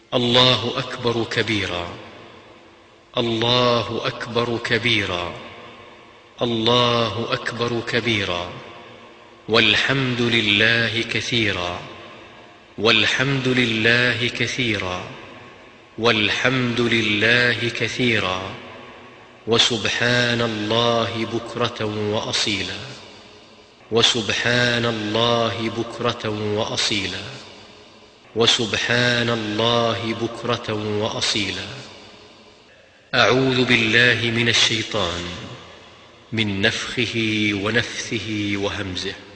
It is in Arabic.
الله أكبر كبيرا، الله أكبر كبيرا، الله أكبر كبيرا، والحمد لله كثيرا، والحمد لله كثيرا، والحمد لله كثيرا، وسبحان الله بكرة وأصيلا، وسبحان الله بكرة وأصيلا، وسبحان الله بكرة وأصيلا. أعوذ بالله من الشيطان، من نفخه ونفثه وهمزه.